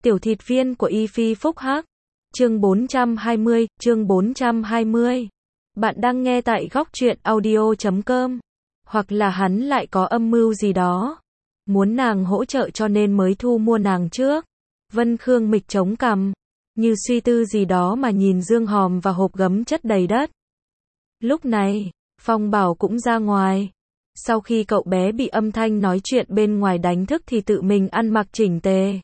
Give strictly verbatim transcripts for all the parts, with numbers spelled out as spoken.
Tiểu thịt viên của Y Phi Phúc Hắc. Chương bốn trăm hai mươi, chương bốn trăm hai mươi. Bạn đang nghe tại góc truyện audio chấm com. Hoặc là hắn lại có âm mưu gì đó. Muốn nàng hỗ trợ cho nên mới thu mua nàng trước. Vân Khương Mịch chống cằm. Như suy tư gì đó mà nhìn dương hòm và hộp gấm chất đầy đất. Lúc này, Phong Bảo cũng ra ngoài. Sau khi cậu bé bị âm thanh nói chuyện bên ngoài đánh thức thì tự mình ăn mặc chỉnh tề.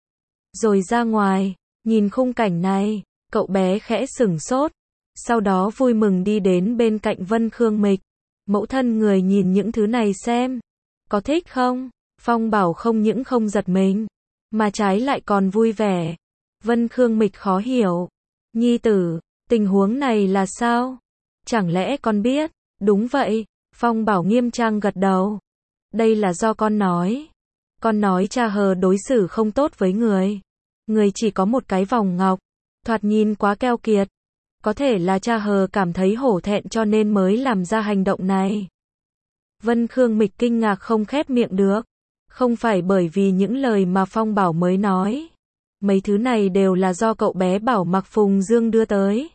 Rồi ra ngoài, nhìn khung cảnh này, cậu bé khẽ sửng sốt. Sau đó vui mừng đi đến bên cạnh Vân Khương Mịch. Mẫu thân người nhìn những thứ này xem. Có thích không? Phong Bảo không những không giật mình, mà trái lại còn vui vẻ. Vân Khương Mịch khó hiểu. Nhi tử, tình huống này là sao? Chẳng lẽ con biết? Đúng vậy, Phong Bảo nghiêm trang gật đầu. Đây là do con nói. Con nói cha hờ đối xử không tốt với người. Người chỉ có một cái vòng ngọc, thoạt nhìn quá keo kiệt. Có thể là cha hờ cảm thấy hổ thẹn cho nên mới làm ra hành động này. Vân Khương Mịch kinh ngạc không khép miệng được. Không phải bởi vì những lời mà Phong Bảo mới nói. Mấy thứ này đều là do cậu bé Bảo Mặc Phùng Dương đưa tới.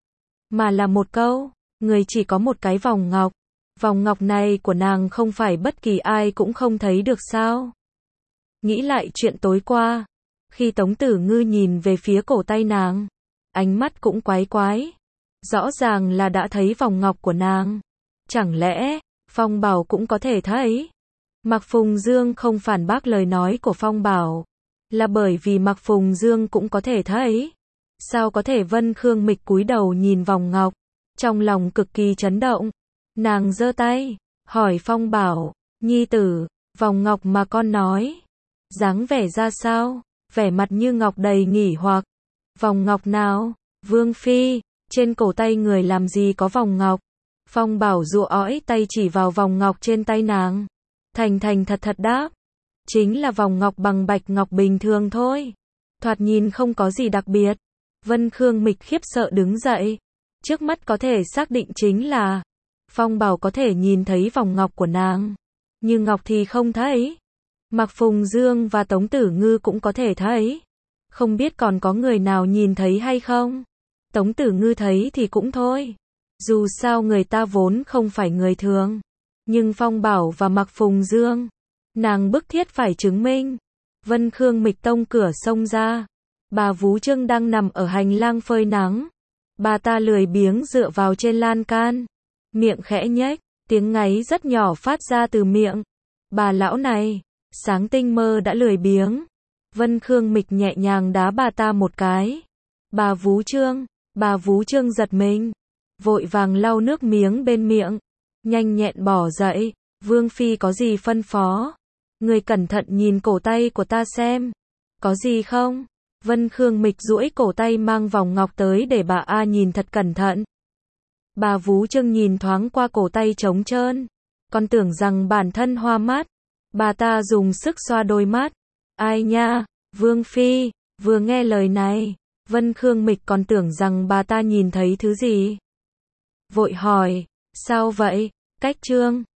Mà là một câu, người chỉ có một cái vòng ngọc. Vòng ngọc này của nàng không phải bất kỳ ai cũng không thấy được sao? Nghĩ lại chuyện tối qua, khi Tống Tử Ngư nhìn về phía cổ tay nàng, ánh mắt cũng quái quái. Rõ ràng là đã thấy vòng ngọc của nàng. Chẳng lẽ, Phong Bảo cũng có thể thấy? Mặc Phùng Dương không phản bác lời nói của Phong Bảo. Là bởi vì Mặc Phùng Dương cũng có thể thấy. Sao có thể? Vân Khương Mịch cúi đầu nhìn vòng ngọc, trong lòng cực kỳ chấn động. Nàng giơ tay, hỏi Phong Bảo, nhi tử, vòng ngọc mà con nói, dáng vẻ ra sao? Vẻ mặt như ngọc đầy nghỉ hoặc. Vòng ngọc nào? Vương Phi, trên cổ tay người làm gì có vòng ngọc? Phong Bảo rụa ói tay chỉ vào vòng ngọc trên tay nàng. Thành thành thật thật đáp. Chính là vòng ngọc bằng bạch ngọc bình thường thôi. Thoạt nhìn không có gì đặc biệt. Vân Khương Mịch khiếp sợ đứng dậy. Trước mắt có thể xác định chính là Phong Bảo có thể nhìn thấy vòng ngọc của nàng. Nhưng ngọc thì không thấy. Mặc Phùng Dương và Tống Tử Ngư cũng có thể thấy. Không biết còn có người nào nhìn thấy hay không? Tống Tử Ngư thấy thì cũng thôi. Dù sao người ta vốn không phải người thường. Nhưng Phong Bảo và Mặc Phùng Dương, nàng bức thiết phải chứng minh. Vân Khương Mịch tông cửa xông ra. Bà Vú Trưng đang nằm ở hành lang phơi nắng. Bà ta lười biếng dựa vào trên lan can. Miệng khẽ nhếch, tiếng ngáy rất nhỏ phát ra từ miệng. Bà lão này, sáng tinh mơ đã lười biếng. Vân Khương Mịch nhẹ nhàng đá bà ta một cái. Bà Vú Trương, bà Vú Trương giật mình. Vội vàng lau nước miếng bên miệng. Nhanh nhẹn bỏ dậy. Vương Phi có gì phân phó? Người cẩn thận nhìn cổ tay của ta xem. Có gì không? Vân Khương Mịch duỗi cổ tay mang vòng ngọc tới để bà A nhìn thật cẩn thận. Bà Vú Trưng nhìn thoáng qua cổ tay trống trơn. Còn tưởng rằng bản thân hoa mắt. Bà ta dùng sức xoa đôi mắt. Ai nha, Vương Phi, vừa nghe lời này, Vân Khương Mịch còn tưởng rằng bà ta nhìn thấy thứ gì. Vội hỏi, sao vậy? Cách trương,